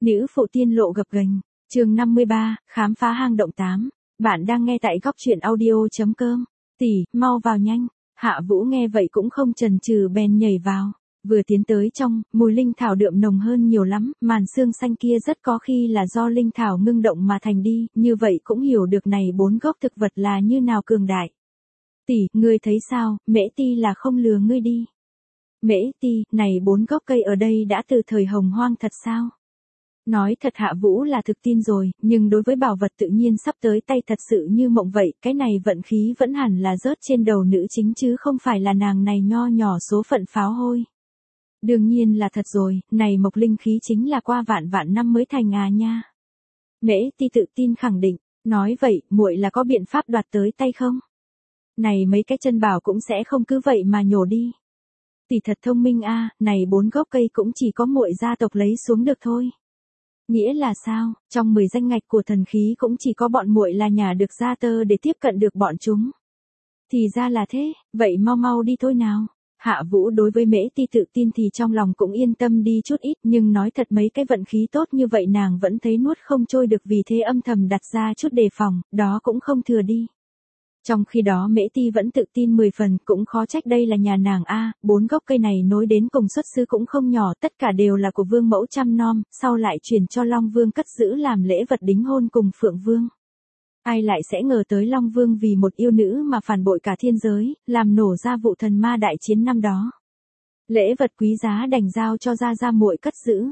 Nữ phụ tiên lộ gập ghềnh, chương 53, khám phá hang động 8. Bạn đang nghe tại góc truyện audio.com. Tỷ, mau vào nhanh. Hạ Vũ nghe vậy cũng không chần chừ bèn nhảy vào. Vừa tiến tới trong, mùi linh thảo đượm nồng hơn nhiều lắm, màn xương xanh kia rất có khi là do linh thảo ngưng động mà thành đi, như vậy cũng hiểu được này 4 gốc thực vật là như nào cường đại. Tỷ, ngươi thấy sao, Mễ Ti là không lừa ngươi đi. Mễ Ti, này 4 gốc cây ở đây đã từ thời Hồng Hoang thật sao? Nói thật Hạ Vũ là thực tin rồi, nhưng đối với bảo vật tự nhiên sắp tới tay thật sự như mộng vậy, cái này vận khí vẫn hẳn là rớt trên đầu nữ chính chứ không phải là nàng này nho nhỏ số phận pháo hôi. Đương nhiên là thật rồi, này mộc linh khí chính là qua vạn vạn năm mới thành à nha. Mễ Ti tự tin khẳng định, nói vậy, muội là có biện pháp đoạt tới tay không? Này mấy cái chân bảo cũng sẽ không cứ vậy mà nhổ đi. Tỷ thật thông minh a, này 4 gốc cây cũng chỉ có muội gia tộc lấy xuống được thôi. Nghĩa là sao, trong 10 danh ngạch của thần khí cũng chỉ có bọn muội là nhà được ra tơ để tiếp cận được bọn chúng. Thì ra là thế, vậy mau mau đi thôi nào. Hạ Vũ đối với Mễ Ti tự tin thì trong lòng cũng yên tâm đi chút ít, nhưng nói thật mấy cái vận khí tốt như vậy nàng vẫn thấy nuốt không trôi được, vì thế âm thầm đặt ra chút đề phòng, đó cũng không thừa đi. Trong khi đó Mễ Ti vẫn tự tin 10 phần, cũng khó trách đây là nhà nàng a, 4 gốc cây này nối đến cùng xuất xứ cũng không nhỏ, tất cả đều là của Vương mẫu chăm nom, sau lại truyền cho Long Vương cất giữ làm lễ vật đính hôn cùng Phượng Vương. Ai lại sẽ ngờ tới Long Vương vì một yêu nữ mà phản bội cả thiên giới, làm nổ ra vụ thần ma đại chiến năm đó. Lễ vật quý giá đành giao cho gia muội cất giữ.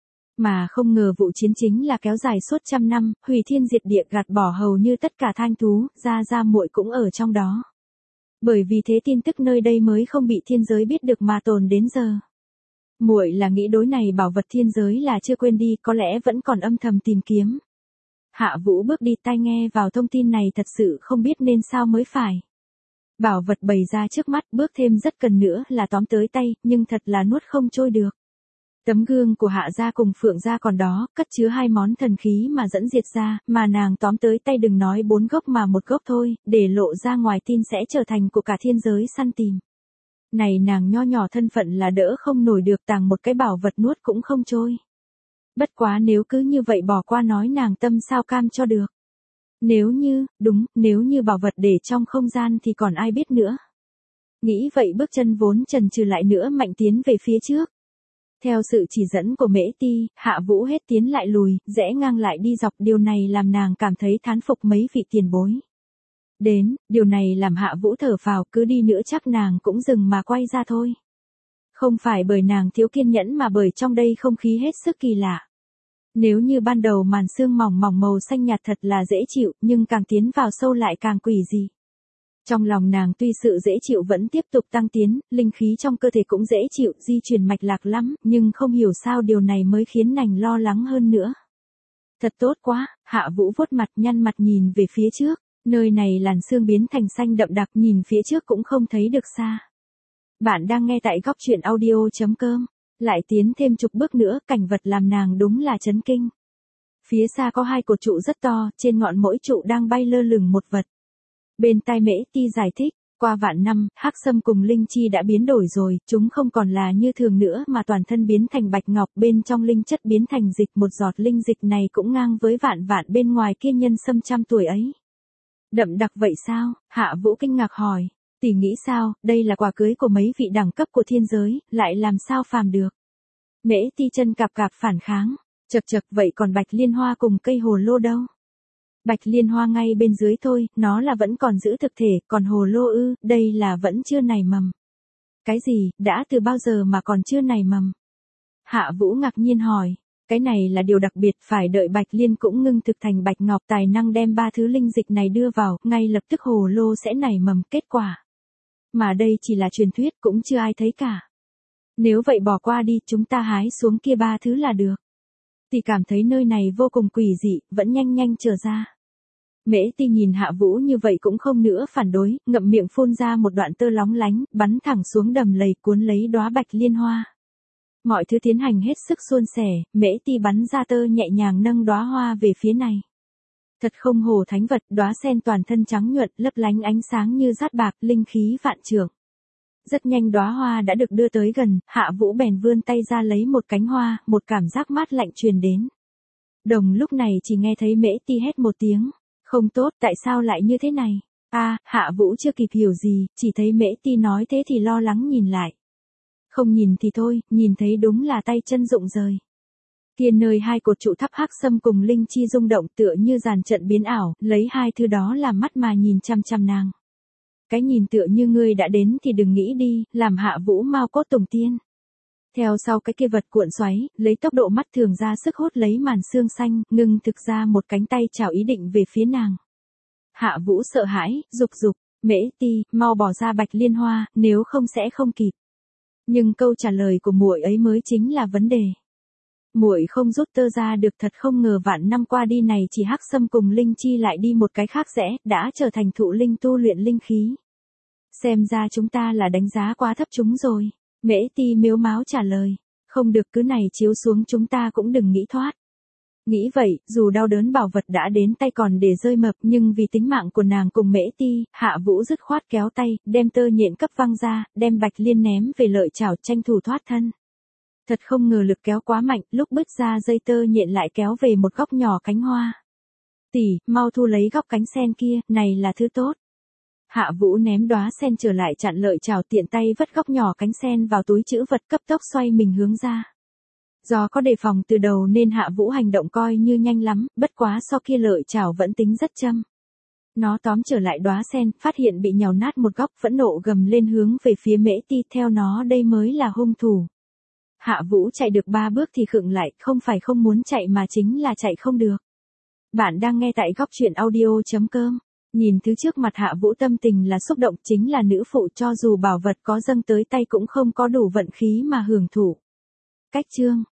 Mà không ngờ vụ chiến chính là kéo dài suốt 100 năm, hủy thiên diệt địa, gạt bỏ hầu như tất cả thanh thú, gia muội cũng ở trong đó. Bởi vì thế tin tức nơi đây mới không bị thiên giới biết được mà tồn đến giờ. Muội là nghĩ đối này bảo vật thiên giới là chưa quên đi, có lẽ vẫn còn âm thầm tìm kiếm. Hạ Vũ bước đi, tai nghe vào thông tin này thật sự không biết nên sao mới phải. Bảo vật bày ra trước mắt, bước thêm rất cần nữa là tóm tới tay, nhưng thật là nuốt không trôi được. Tấm gương của Hạ gia cùng Phượng gia còn đó, cất chứa 2 món thần khí mà dẫn diệt ra, mà nàng tóm tới tay đừng nói 4 gốc mà 1 gốc thôi, để lộ ra ngoài tin sẽ trở thành của cả thiên giới săn tìm. Này nàng nho nhỏ thân phận là đỡ không nổi được, tàng một cái bảo vật nuốt cũng không trôi. Bất quá nếu cứ như vậy bỏ qua nói nàng tâm sao cam cho được. Nếu như bảo vật để trong không gian thì còn ai biết nữa. Nghĩ vậy bước chân vốn chần chừ lại nữa mạnh tiến về phía trước. Theo sự chỉ dẫn của Mễ Ti, Hạ Vũ hết tiến lại lùi, rẽ ngang lại đi dọc, điều này làm nàng cảm thấy thán phục mấy vị tiền bối. Điều này làm Hạ Vũ thở phào, cứ đi nữa chắc nàng cũng dừng mà quay ra thôi. Không phải bởi nàng thiếu kiên nhẫn mà bởi trong đây không khí hết sức kỳ lạ. Nếu như ban đầu màn sương mỏng màu xanh nhạt thật là dễ chịu, nhưng càng tiến vào sâu lại càng quỷ dị. Trong lòng nàng tuy sự dễ chịu vẫn tiếp tục tăng tiến, linh khí trong cơ thể cũng dễ chịu, di chuyển mạch lạc lắm, nhưng không hiểu sao điều này mới khiến nàng lo lắng hơn nữa. Thật tốt quá, Hạ Vũ vuốt mặt nhăn mặt nhìn về phía trước, nơi này làn sương biến thành xanh đậm đặc, nhìn phía trước cũng không thấy được xa. Bạn đang nghe tại góc truyện audio.com. Lại tiến thêm chục bước nữa, cảnh vật làm nàng đúng là chấn kinh. Phía xa có 2 cột trụ rất to, trên ngọn mỗi trụ đang bay lơ lửng một vật. Bên tai Mễ Ti giải thích, qua vạn năm, hắc sâm cùng linh chi đã biến đổi rồi, chúng không còn là như thường nữa mà toàn thân biến thành bạch ngọc, bên trong linh chất biến thành dịch, một giọt linh dịch này cũng ngang với vạn bên ngoài kia nhân sâm 100 tuổi ấy. Đậm đặc vậy sao? Hạ Vũ kinh ngạc hỏi. Tỷ nghĩ sao, đây là quà cưới của mấy vị đẳng cấp của thiên giới, lại làm sao phàm được. Mễ Ti chân cạp phản kháng, chật vậy còn bạch liên hoa cùng cây hồ lô đâu? Bạch liên hoa ngay bên dưới thôi, nó là vẫn còn giữ thực thể, còn hồ lô đây là vẫn chưa nảy mầm. Cái gì, đã từ bao giờ mà còn chưa nảy mầm? Hạ Vũ ngạc nhiên hỏi, cái này là điều đặc biệt, phải đợi bạch liên cũng ngưng thực thành bạch ngọc tài năng đem 3 thứ linh dịch này đưa vào, ngay lập tức hồ lô sẽ nảy mầm kết quả. Mà đây chỉ là truyền thuyết, cũng chưa ai thấy cả. Nếu vậy bỏ qua đi, chúng ta hái xuống kia 3 thứ là được. Tỷ cảm thấy nơi này vô cùng quỷ dị, vẫn nhanh trở ra. Mễ Ti nhìn Hạ Vũ như vậy cũng không nữa phản đối, ngậm miệng phun ra một đoạn tơ lóng lánh, bắn thẳng xuống đầm lầy cuốn lấy đóa bạch liên hoa. Mọi thứ tiến hành hết sức suôn sẻ, Mễ Ti bắn ra tơ nhẹ nhàng nâng đóa hoa về phía này. Thật không hổ thánh vật, đóa sen toàn thân trắng nhuận, lấp lánh ánh sáng như dát bạc, linh khí vạn trượng. Rất nhanh đóa hoa đã được đưa tới gần, Hạ Vũ bèn vươn tay ra lấy một cánh hoa, một cảm giác mát lạnh truyền đến. Đồng lúc này chỉ nghe thấy Mễ Ti hét một tiếng. Không tốt, tại sao lại như thế này? Hạ Vũ chưa kịp hiểu gì, chỉ thấy Mễ Ti nói thế thì lo lắng nhìn lại. Không nhìn thì thôi, nhìn thấy đúng là tay chân rụng rời. Kia nơi hai cột trụ tháp hắc sâm cùng linh chi rung động tựa như dàn trận biến ảo, lấy hai thứ đó làm mắt mà nhìn chăm chăm nàng. Cái nhìn tựa như ngươi đã đến thì đừng nghĩ đi, làm Hạ Vũ mau cốt tùng tiên. Theo sau cái kia vật cuộn xoáy, lấy tốc độ mắt thường ra sức hút lấy màn xương xanh, ngưng thực ra một cánh tay chào ý định về phía nàng. Hạ Vũ sợ hãi, rục, Mễ Ti, mau bỏ ra Bạch Liên Hoa, nếu không sẽ không kịp. Nhưng câu trả lời của muội ấy mới chính là vấn đề. Muội không rút tơ ra được, thật không ngờ vạn năm qua đi này chỉ hắc sâm cùng linh chi lại đi một cái khác rẽ, đã trở thành thụ linh tu luyện linh khí. Xem ra chúng ta là đánh giá quá thấp chúng rồi. Mễ Ti mếu máo trả lời. Không được, cứ này chiếu xuống chúng ta cũng đừng nghĩ thoát. Nghĩ vậy, dù đau đớn bảo vật đã đến tay còn để rơi mập, nhưng vì tính mạng của nàng cùng Mễ Ti, Hạ Vũ dứt khoát kéo tay, đem tơ nhện cấp văng ra, đem Bạch Liên ném về lợi chảo tranh thủ thoát thân. Thật không ngờ lực kéo quá mạnh, lúc bứt ra dây tơ nhện lại kéo về một góc nhỏ cánh hoa. Tỷ, mau thu lấy góc cánh sen kia, này là thứ tốt. Hạ Vũ ném đóa sen trở lại chặn lợi chảo, tiện tay vất góc nhỏ cánh sen vào túi trữ vật, cấp tốc xoay mình hướng ra. Do có đề phòng từ đầu nên Hạ Vũ hành động coi như nhanh lắm, bất quá so kia lợi chảo vẫn tính rất châm. Nó tóm trở lại đóa sen, phát hiện bị nhào nát một góc, phẫn nộ gầm lên hướng về phía Mễ Ti, theo nó đây mới là hung thủ. Hạ Vũ chạy được 3 bước thì khựng lại, không phải không muốn chạy mà chính là chạy không được. Bạn đang nghe tại góc truyện audio.com. Nhìn thứ trước mặt Hạ Vũ tâm tình là xúc động, chính là nữ phụ, cho dù bảo vật có dâng tới tay cũng không có đủ vận khí mà hưởng thụ. Cách chương